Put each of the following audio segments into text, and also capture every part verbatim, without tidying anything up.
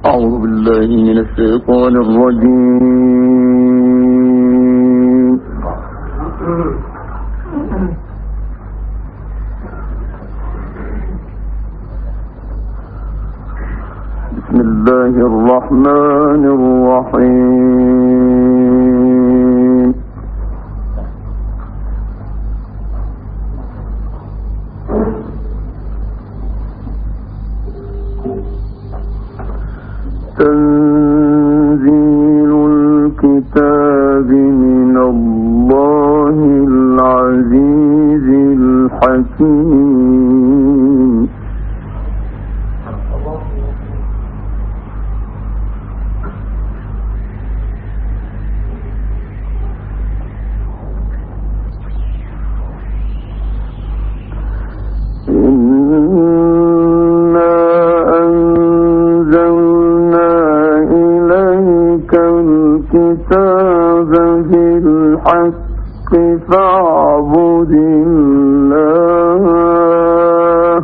أعوذ بالله من الشيطان الرجيم. بسم الله الرحمن الرحيم. تنزيل الكتاب من الله العزيز الحكيم. الكتاب بالحق فاعبد الله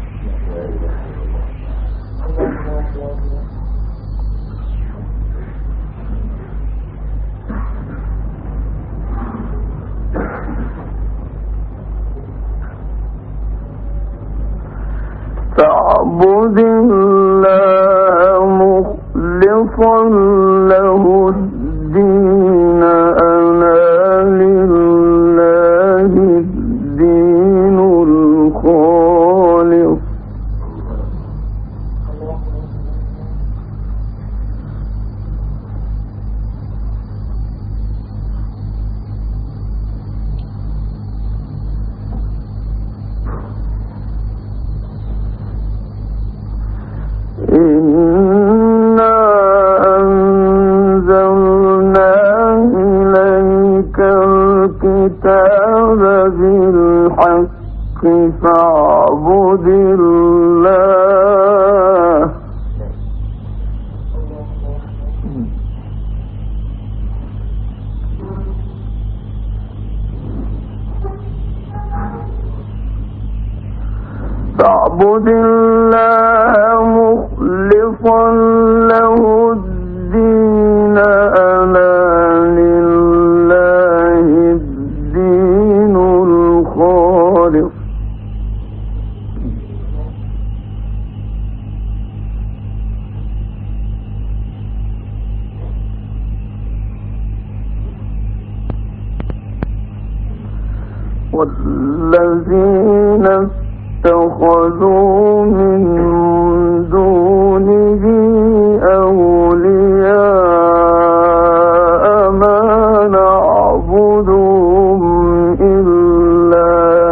فاعبد الله مخلصا له الدين. أنا لله الدين الخالص. إنا أنزلنا إليك الكتاب بالحق فاعبد الله فاعبد الله مخلصا له الدين. أنا لله الدين الخالص. والذين اتخذوا من دونه أولياء ما نعبدهم إلا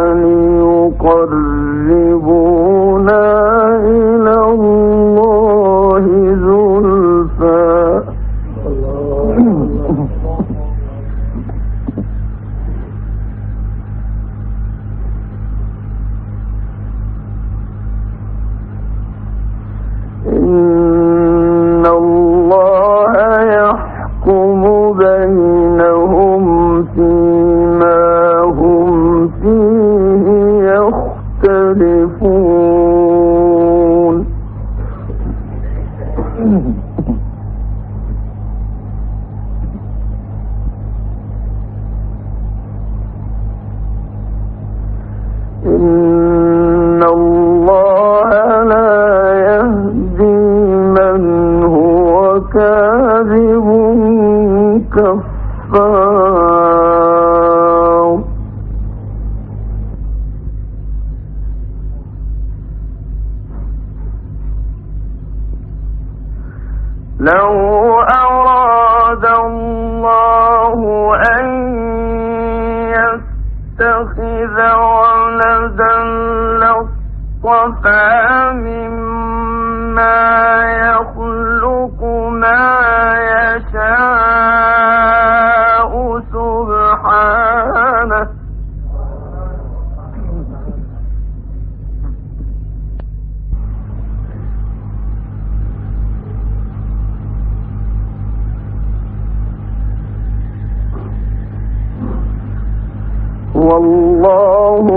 ليقربونا إلى الله زلفى. إن الله يحكم بينهم فيما هم فيه يختلفون. إن الله لا يهدي من هو كاذب كفار. لو أراد الله أن يتخذ ولدا لاصطفى مما يخلق ما يشاء سبحانه. والله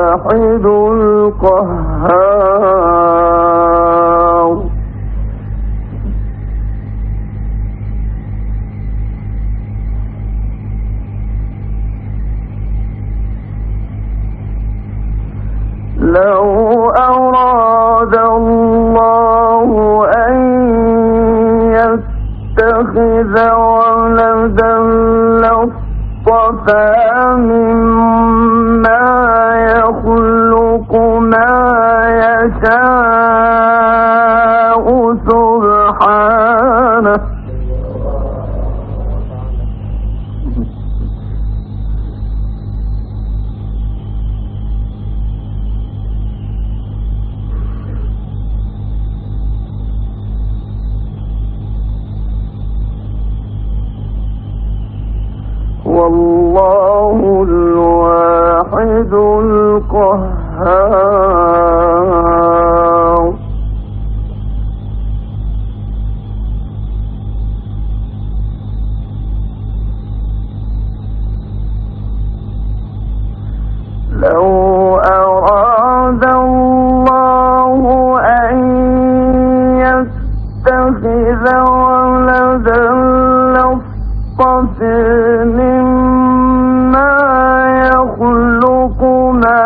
الواحد القهار. يتخذ ولدا لاصطفى مما يخلق ما يشاء سبحانه والله الواحد القهار لو أراد الله أن يتخذ ولدا لاصطفى مما يخلق ما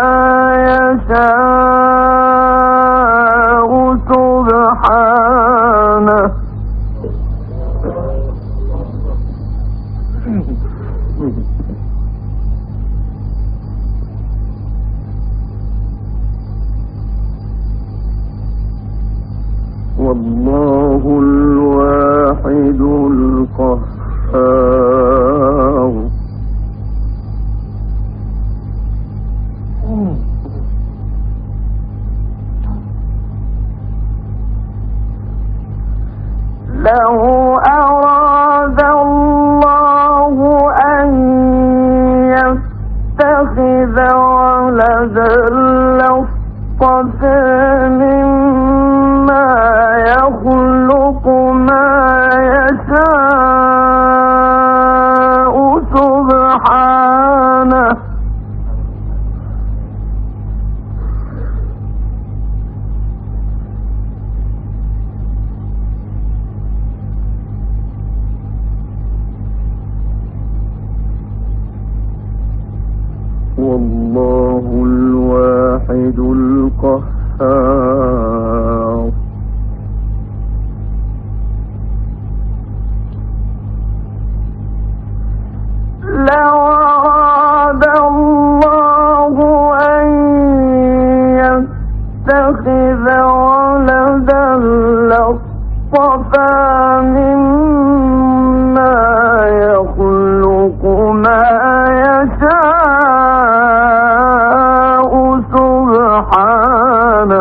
يشاء سبحانه والله الواحد القهار لو أراد الله أن يتخذ ولدا لاصطفى مما يخلق ما يشاء سبحانه والله الواحد القهار لو أراد الله أن يتخذ ولدا لاصطفى مما يخلق ما يشاء سبحانه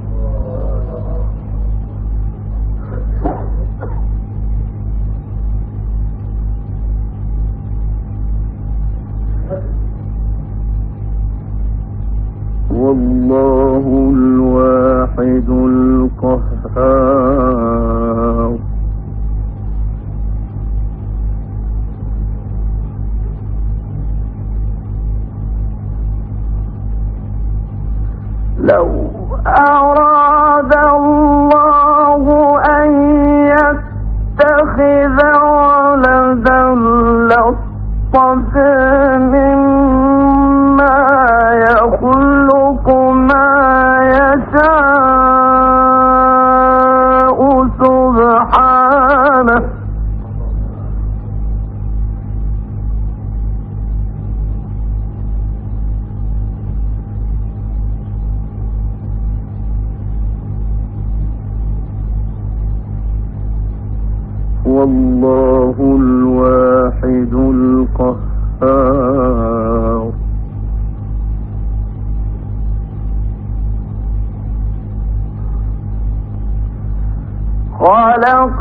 والله الواحد القهار لو أراد الله أن يتخذ ولدا لاصطفى مما يخلق ما يشاء سبحانه والله الواحد القهار خلق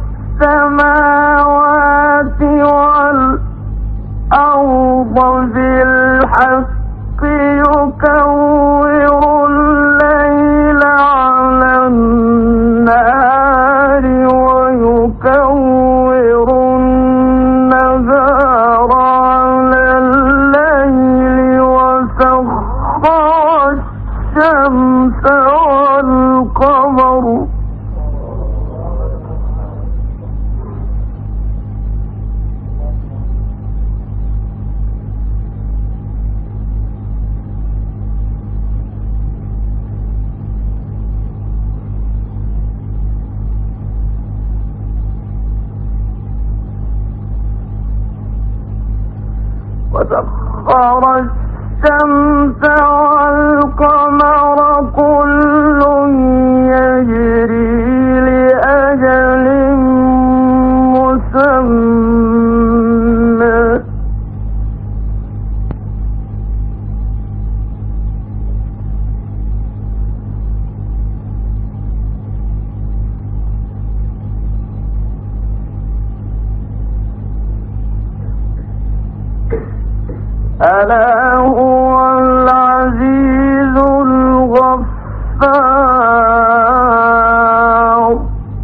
السماوات والأرض بالحق يكور الليل على النهار ويكور النهار على الليل وسخر الشمس والقمر وسخر الشمس والقمر كل يجري لأجل مسمى ألا هو العزيز الغفار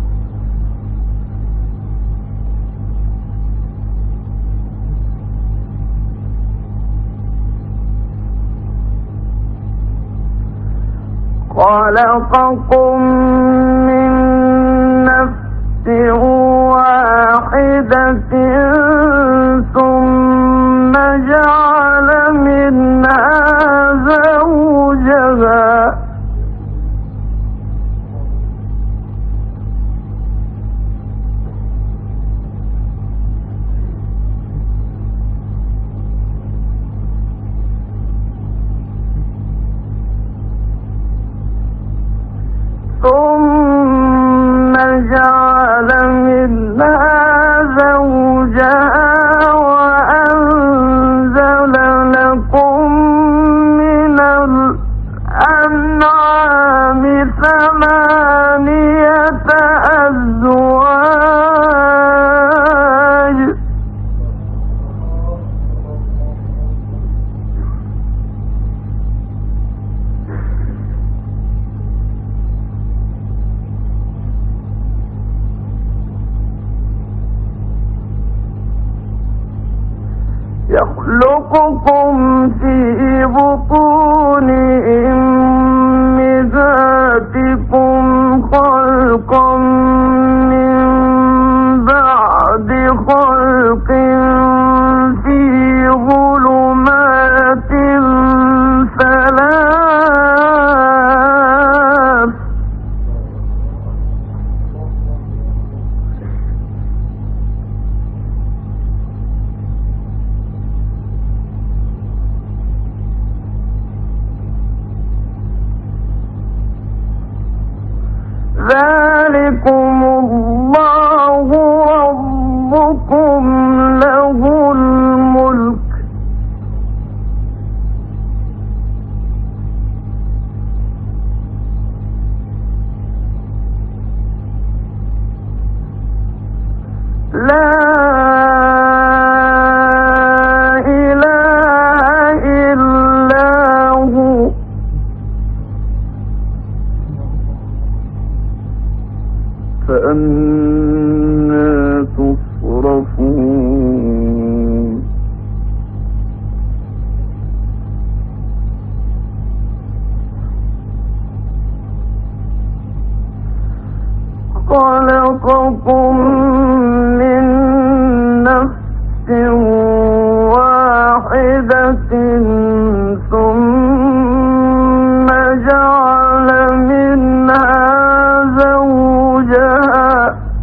خلقكم من نفس واحدة ثم جعل منها زوجها ثم جعل منها زوجها وأنزل لكم من الأنعام ثمانية أزواج يخلقكم في بطون أمهاتكم خلقا من بعد خلق في ظلمات ثلاث ذلكم الله ربكم له الملك لا إله إلا هو فأنى تصرفون خلقكم من نفس واحدة ثم جعل منها زوجها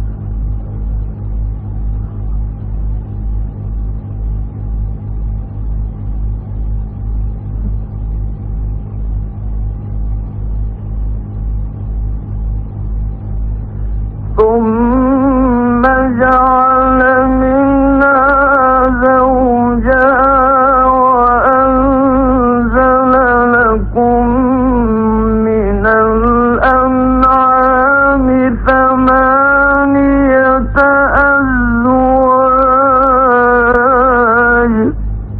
ثم جعل منها زوجها وأنزل لكم من الأنعام ثمانية أزواج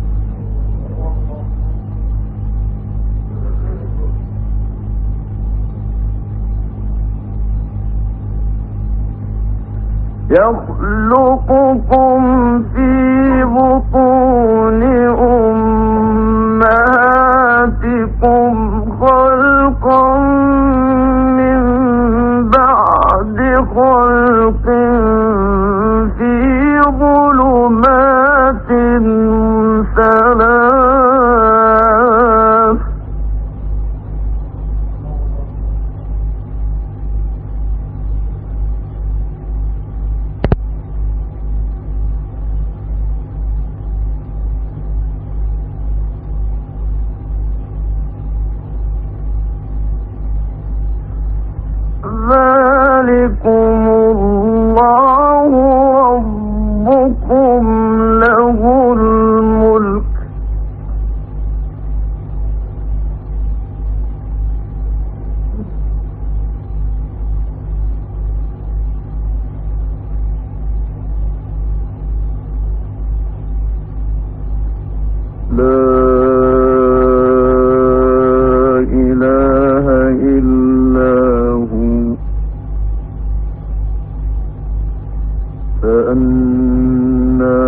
يخلقكم في بطون أمهاتكم خلقا من بعد خلق في ظلمات ثلاث ذلكم الله ربكم له الملك لا إله إلا هو فأنى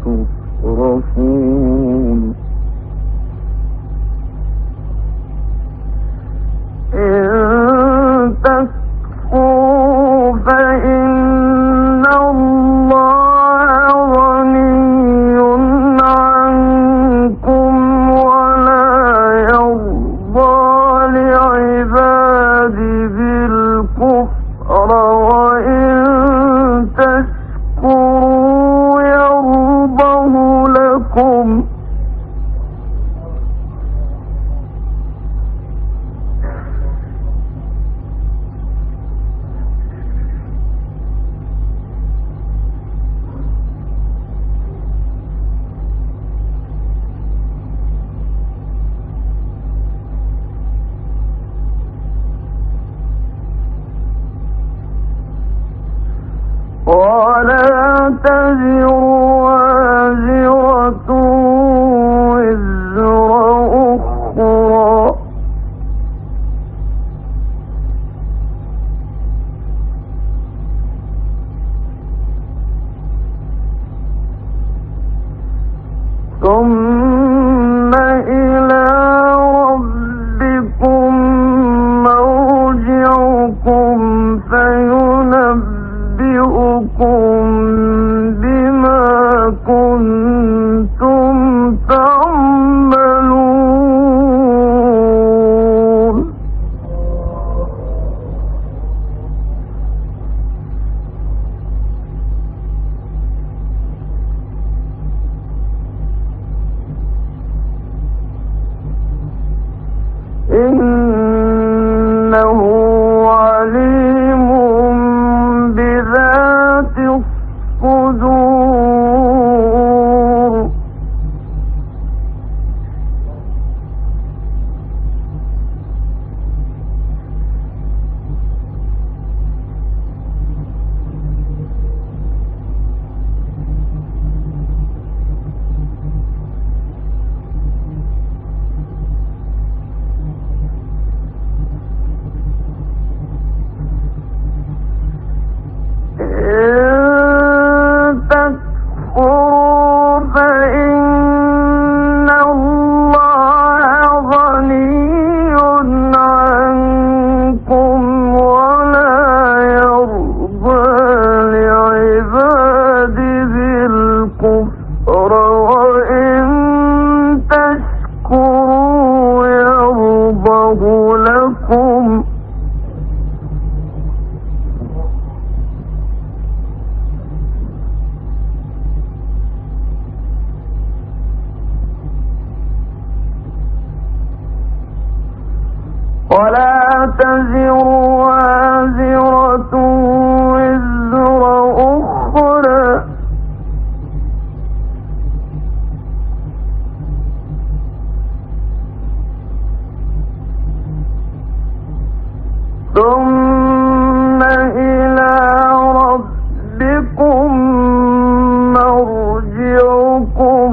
تصرفون إن تكفروا فإن الله غني عنكم ولا يرضى لعباده الكفر وإن تشكروا يرضه لكم ولا تزر وازرة وزر أخرى ثم إلى ربكم مرجعكم فينبئكم بما كنتم تعملون إنه عليم بذات الصدور لكم ولا تزر وازرة وزر أخرى ثم إلى ربكم مرجعكم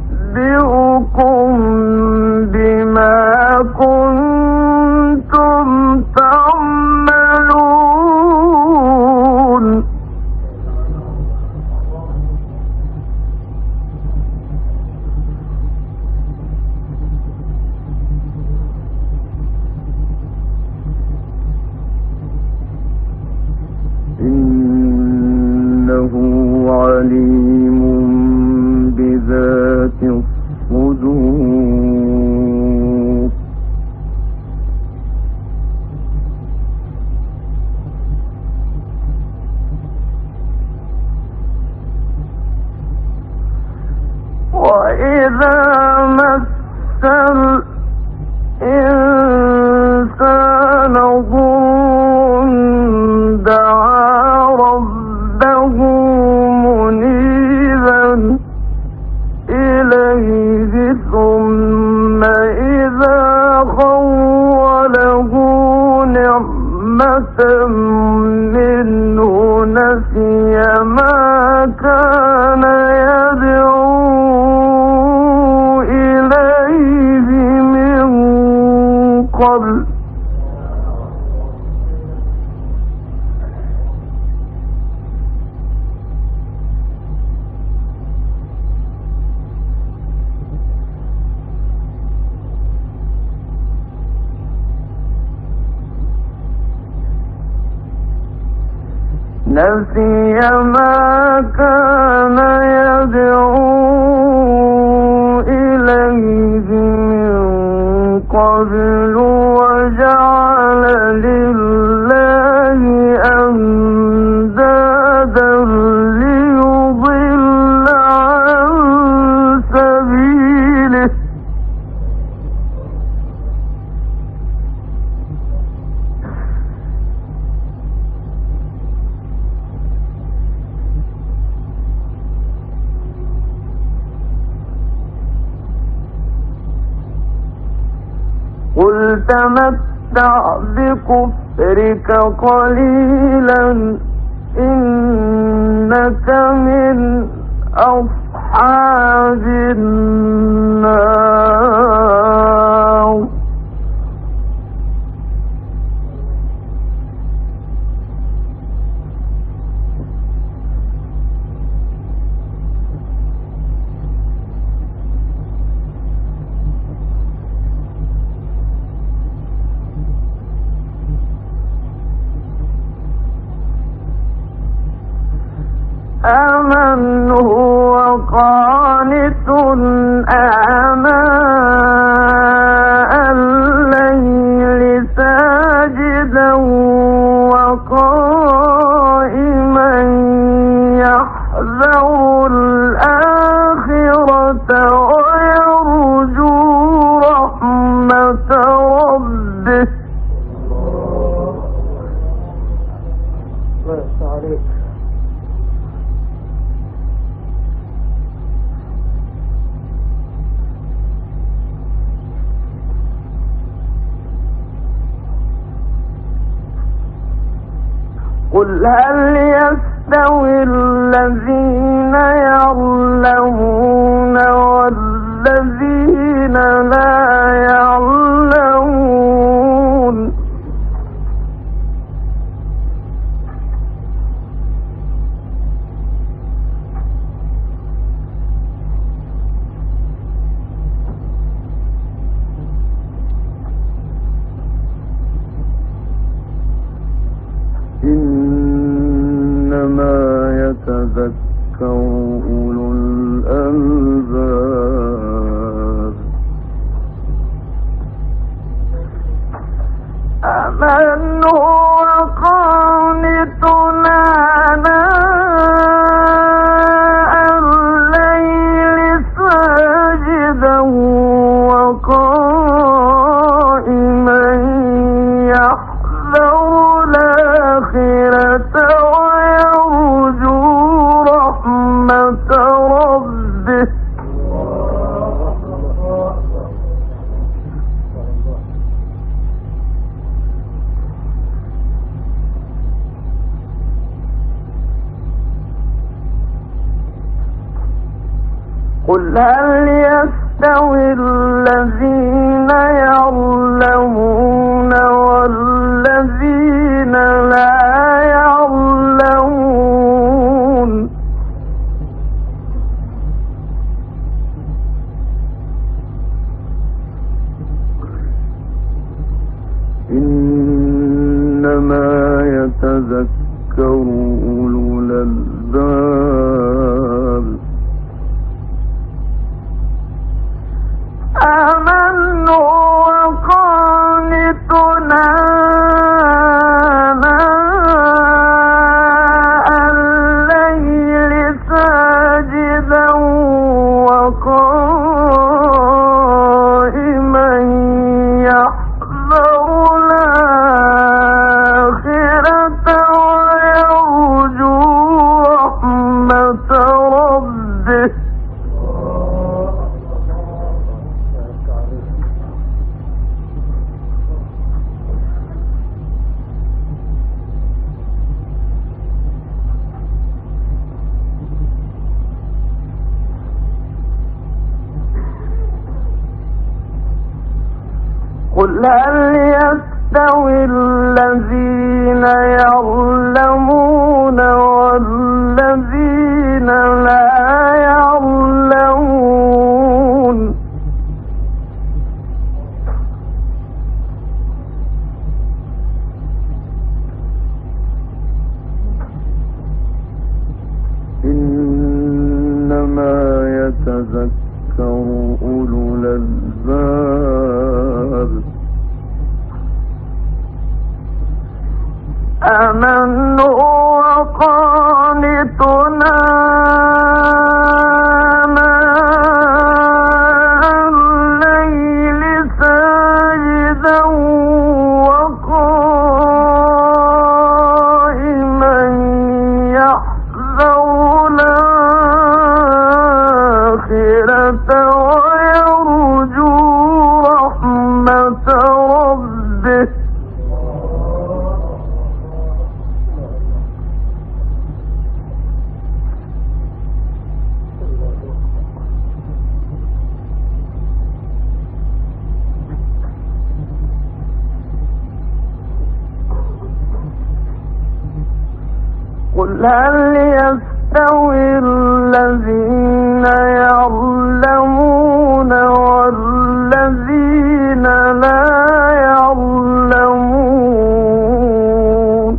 فينبئكم بما كنتم منه نسي ما كان يدعو إليه من قبل نسي ما كان يدعو إليه من قبل وجعل لله أندادا ليضل عن سبيله قل تمتع بكفرك قليلا إنك من أصحاب النار أمن هو قانت آناء الليل ساجدا وقائما يحذر الآخرة ويرجو رحمة ربه. قل هل يستوي الذين يعلمون والذين لا يعلمون إنما يتذكر أولو الألباب. أمن هو قانت آناء الليل ساجدا وقائما يحذر الآخرة ويرجو رحمة ربه. قل هل يستوي الذين يعلمون والذين لا يعلمون إنما يتذكر أولو الألباب. أمن هو قانت آناء الليل ساجدا وقائما يحذر الآخرة ويرجو رحمة هل يستوي الذين يعلمون والذين لا يعلمون إنما يتذكر أولو الألباب أمن هو قانتنا آناء الليل ساجدا وقائما يحذر الآخرة ويرجو رحمة ربه قل هل يستوي الذين يعلمون والذين لا يعلمون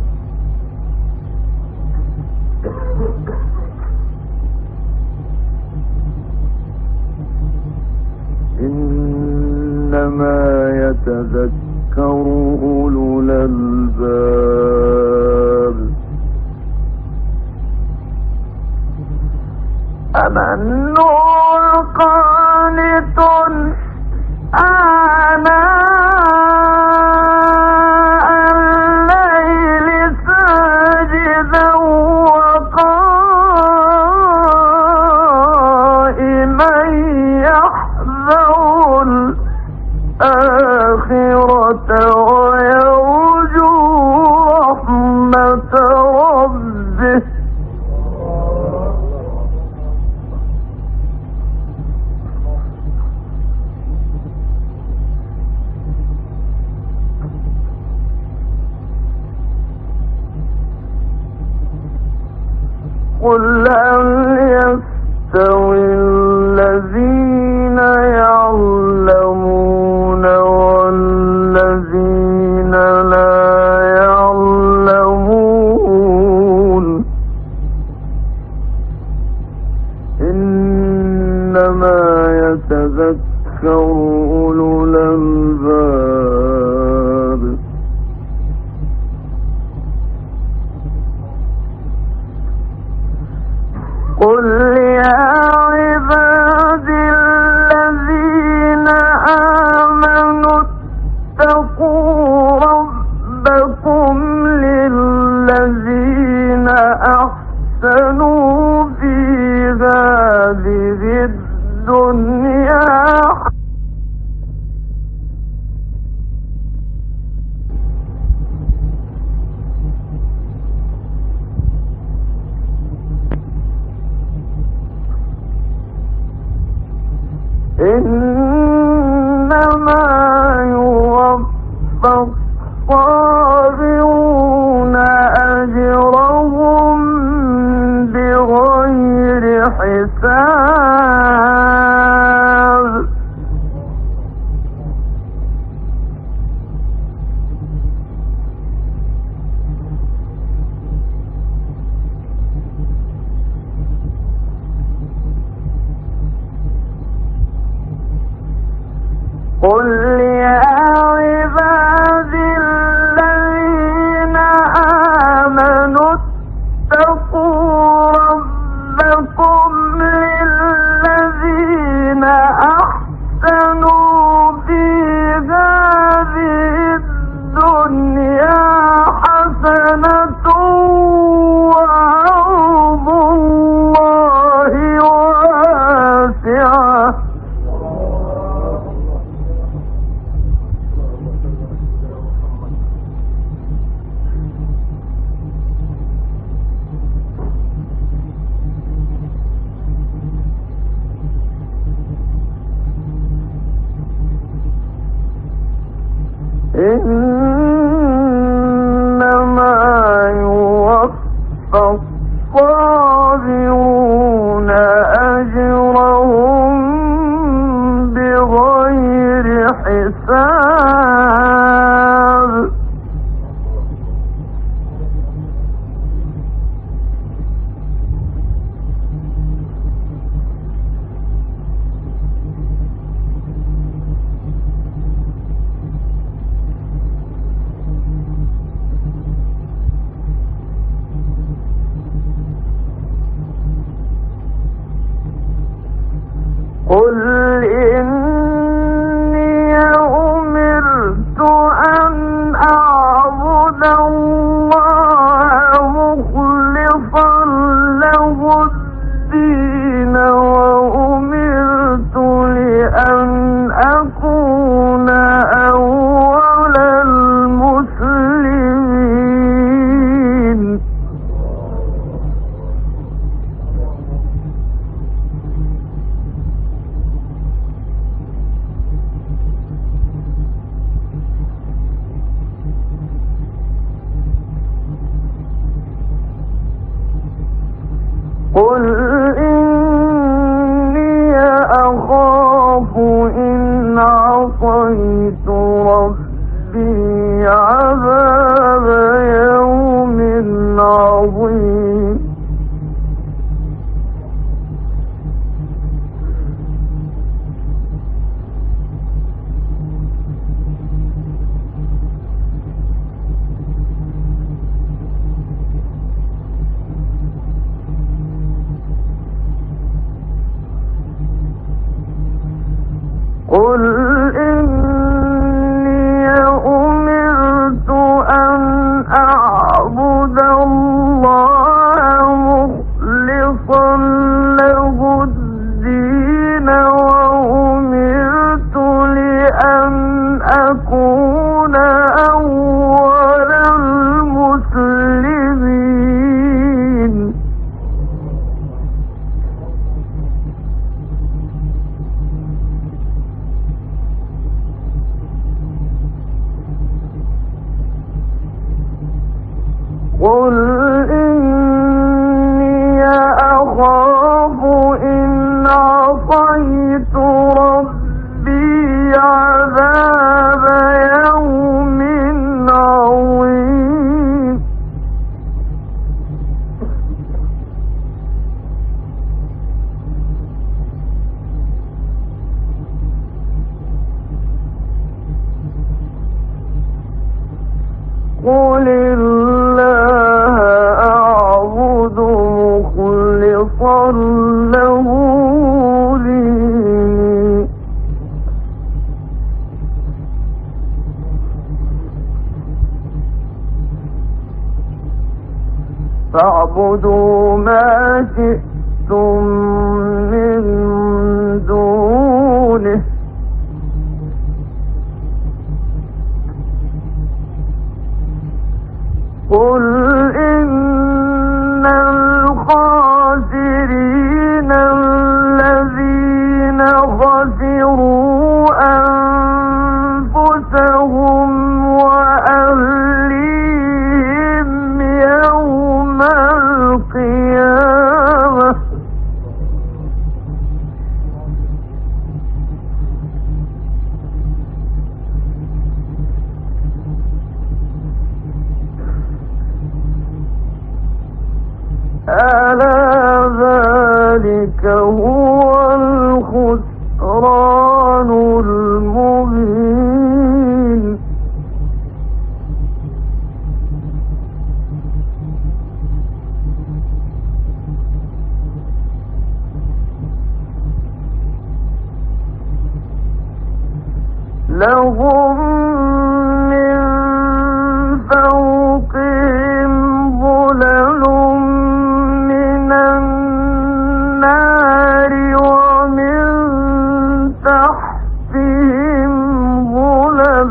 إنما يتذكر أولو الألباب أمن هو قانت آناء الليل ساجدا وقائما يحذر الآخرة ويرجو رحمة ربه قل هل يستوي الذين يعلمون والذين لا يعلمون إنما يتذكر أولو الألباب قل يا عبادي الذين آمنوا اتقوا ربكم للذين أحسنوا في هذه الدنيا إنما يوفى الصابرون أجرهم بغير حساب قل يا عبادي الذين آمنوا اتقوا ربكم للذين أحسنوا في هذه الدنيا حسنة وأرض الله واسعة عظيم قل إني أمرت أن أعبد الله مخلصا له الدين وأمرت لأن أكون أول المسلمين قل إني أخاف إن عصيت ربي عذاب يوم عظيم قل مخلصا له ديني فاعبدوا ما شئتم من دونه قل إن الخاسرين الذين خسروا أنفسهم وأهليهم يوم القيامة ألا ذلك هو الخسران المبين لهم من فوقهم ظلل من النار ومن تحتهم ظلل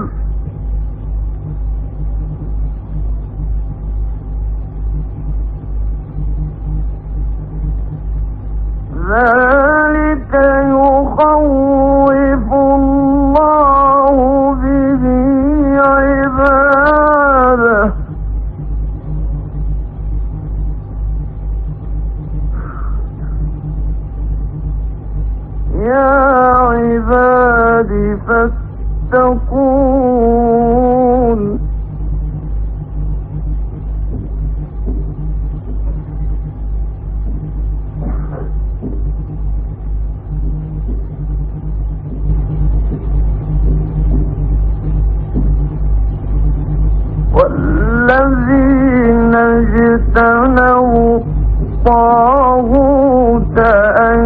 ذلك يخوف الله به عباده يا عباد فاتقون والذين اجتنبوا الطاغوت أن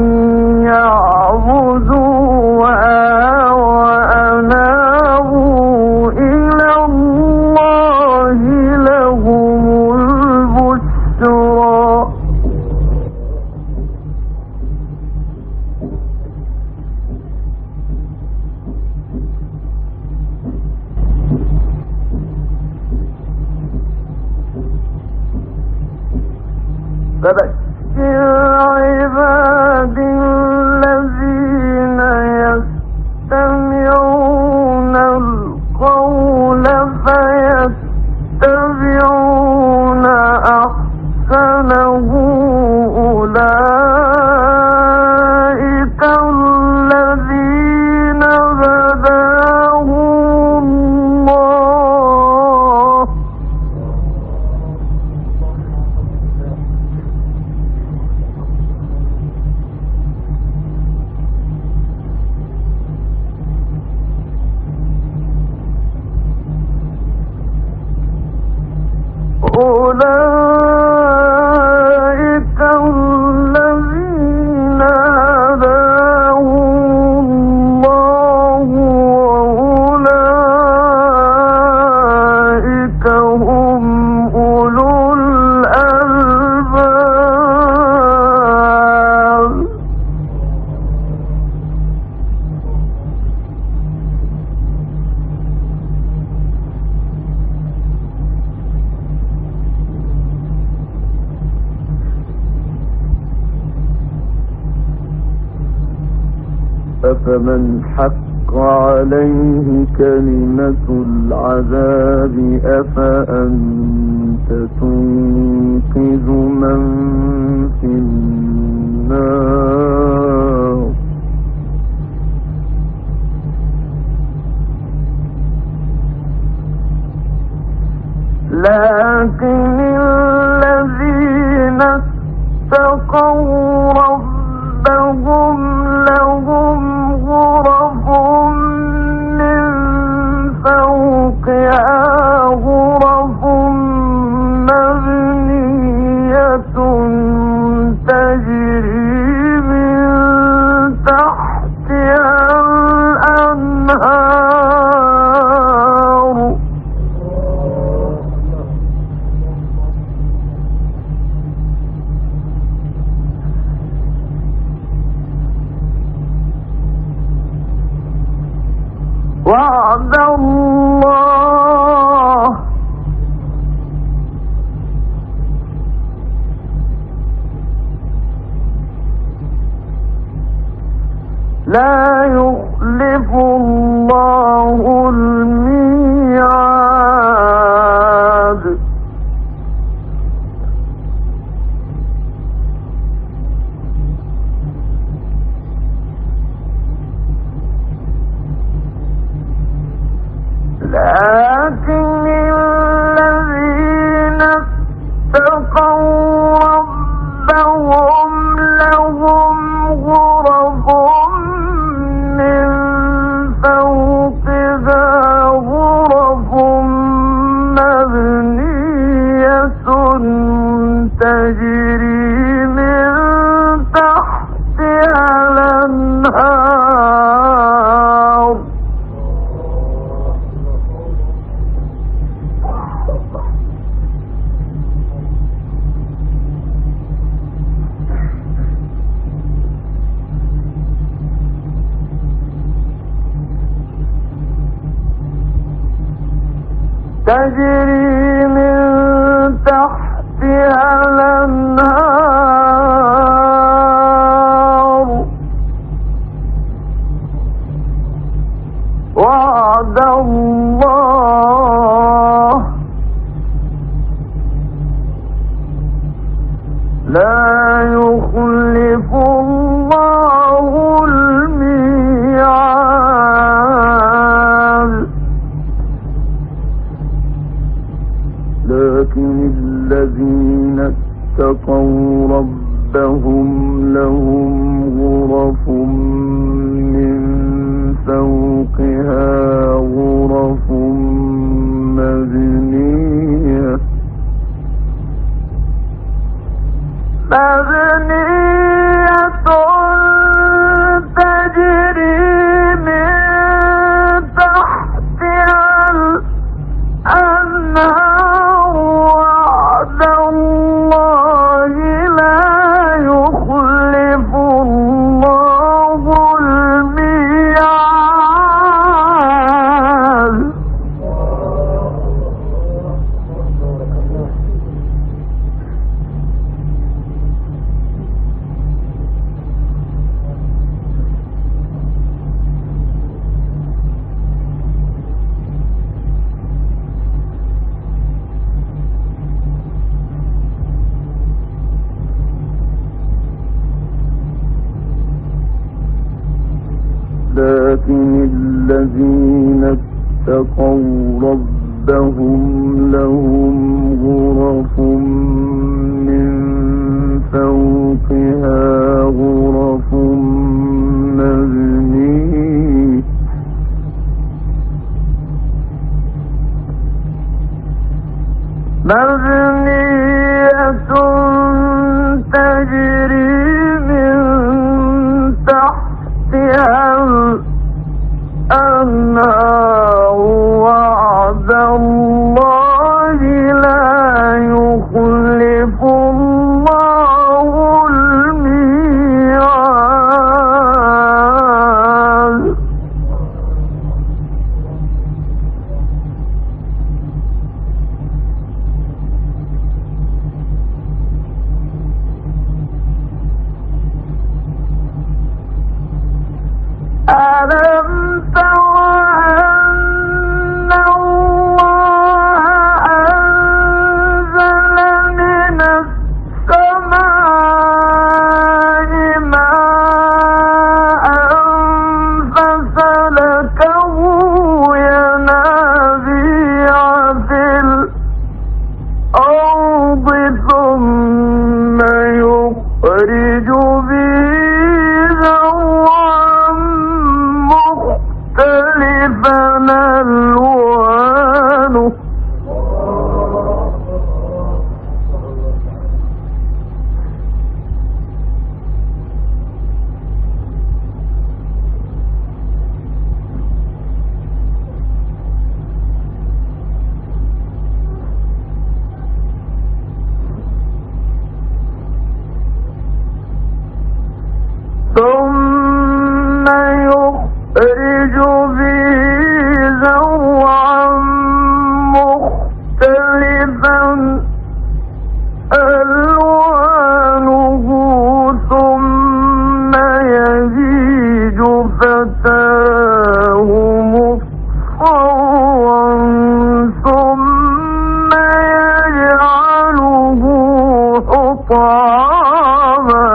يعبدوها وأنابوا إلى الله لهم البشرى فبشر عباد الذين يستمعون القول فيتبعون أحسنه أولئك الذين هداهم الله أولئك الذين هداهم الله وأولئك هم أولو الألباب. أفمن حق عليه كلمة العذاب أفأنت تنقذ من في النار. لكن الذين اتقوا ربهم لهم غرف من فوقها غرف مبنية تجري من تحتها الأنهار. وعد الله لا يخلف الله الميعاد. لكن الذين اتقوا ربهم لهم غرف من فوقها غرف مبنية تجري من تحتها الأنهار. تجري من تحتها الأنهار. وعد الله لا يخلف الله الميعاد. لكن الذين اتقوا ربهم لهم غرف من فوقها غرف مبنية مبنية تجري من تحتها الأنهار. وعد الله لا يخلف الله الميعاد. لكن الذين اتقوا ربهم لهم غرف من فوقها غرف مبنية مبنية ثم يخرج به زرعا مختلفا ألوانه ثم يهيج فتراه مصفرا ثم يجعله حطاما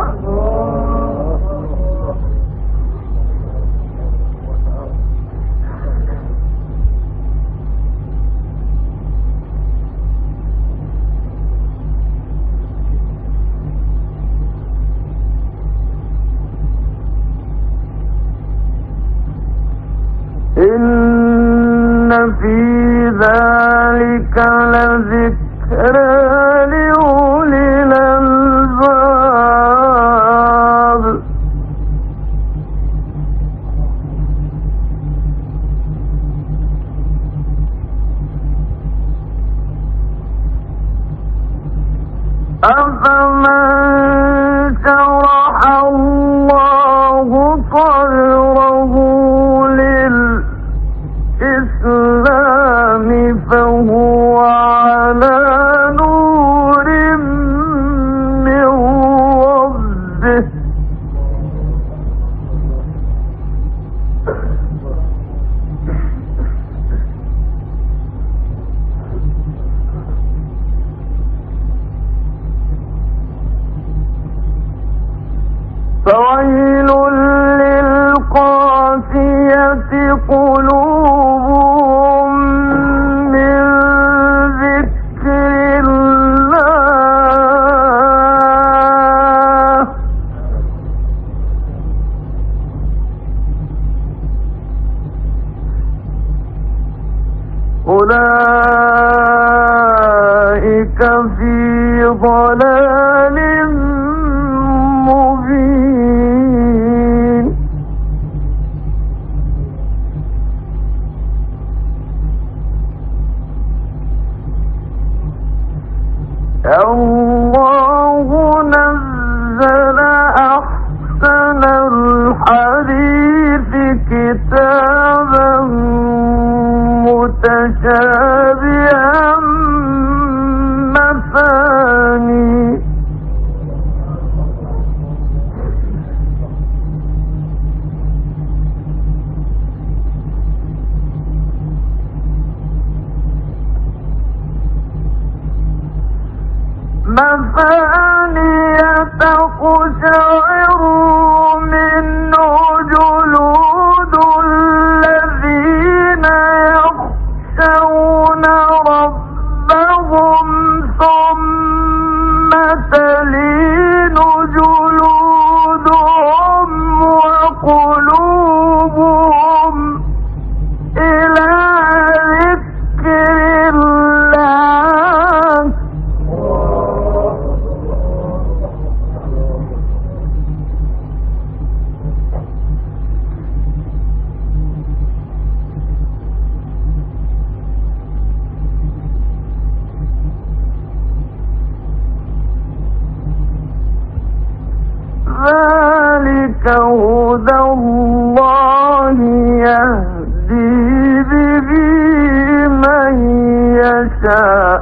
إن في ذلك لذكرى لأولي الألباب أفمن شرح الله صدره للإسلام فهو على نور من ربه فويل للقاسية قلوبهم من ذكر الله أولئك في ضلال مبين الله نزل أحسن الحديث كتابا متشابها مثاني مثاني تقشعر منه جلود الذين يخشون ربهم ثم تلين جلودهم وقلوبهم إلى ذكر الله ذلك هدى الله يهدي به من يشاء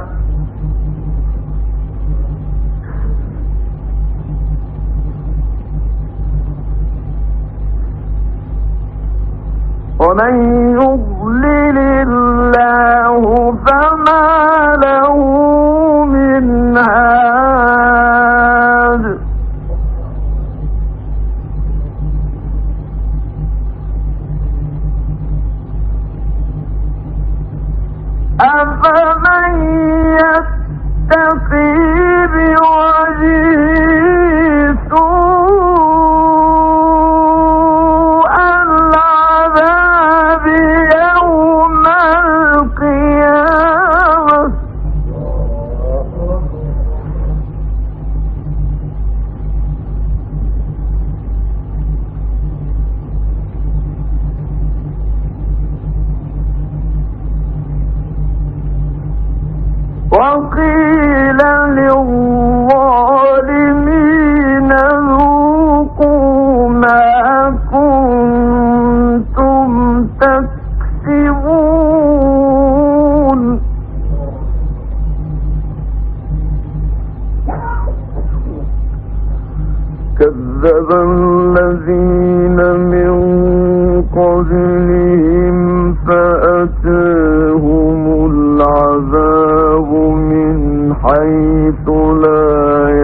ومن يضلل الله فما له من هاد أفمن يتقي بوجهه سوء العذاب يوم القيامة وقيل للظالمين ذوقوا ما كنتم تكسبون كذب الذين من قبلهم فأتاهم العذاب من حيث لا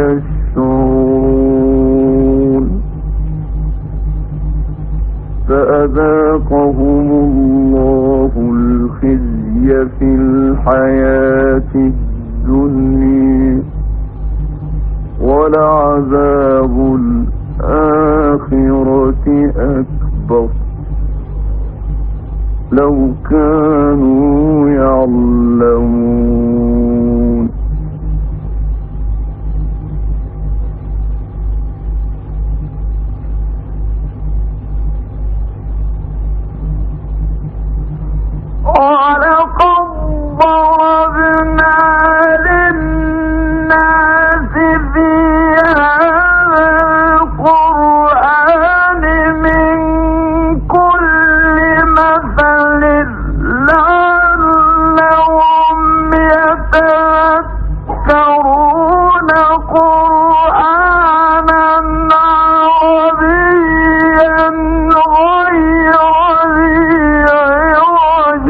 يشعرون فأذاقهم الله الخزي في الحياة الدنيا ولعذاب الآخرة أكبر لو كانوا يعلمون ولقد ضربنا للناس في هذا القرآن من كل مثل لعلهم يتذكرون قرآنا عربيا غير ذي عوج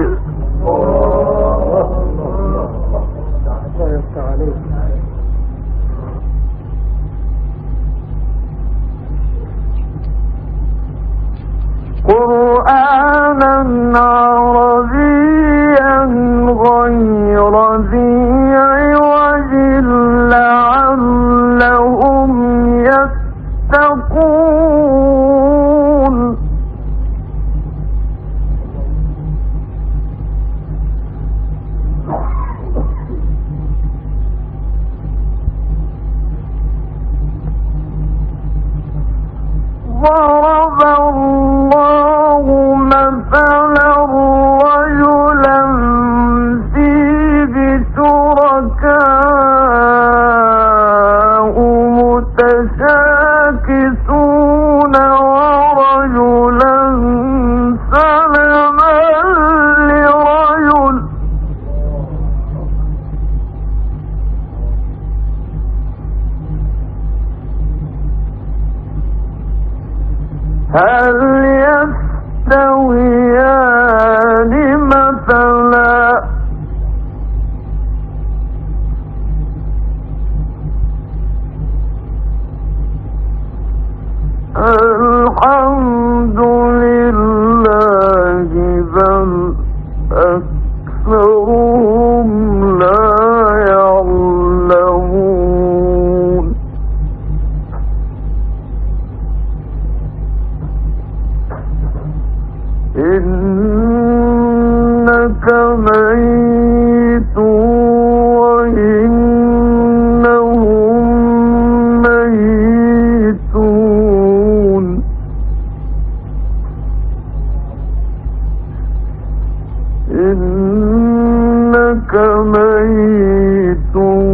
قرآنا عربيا غير ذي عوج لعلهم يتقون ضرب الله مثلا رجلا فيه شركاء متشاكسون ورجلا سلما لرجل هل يستويان مثلا الحمد لله بل أكثرهم لا يعلمون إنك ميت وإنهم ميتون إنك ميت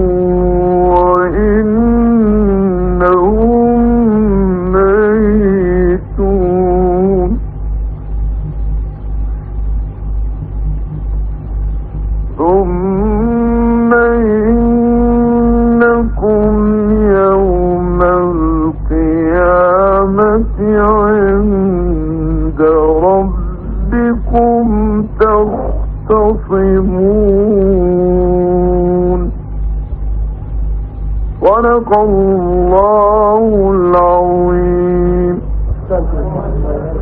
وإنهم ميتون ثم إنكم يوم القيامة عند ربكم يختصمون صدق الله العظيم.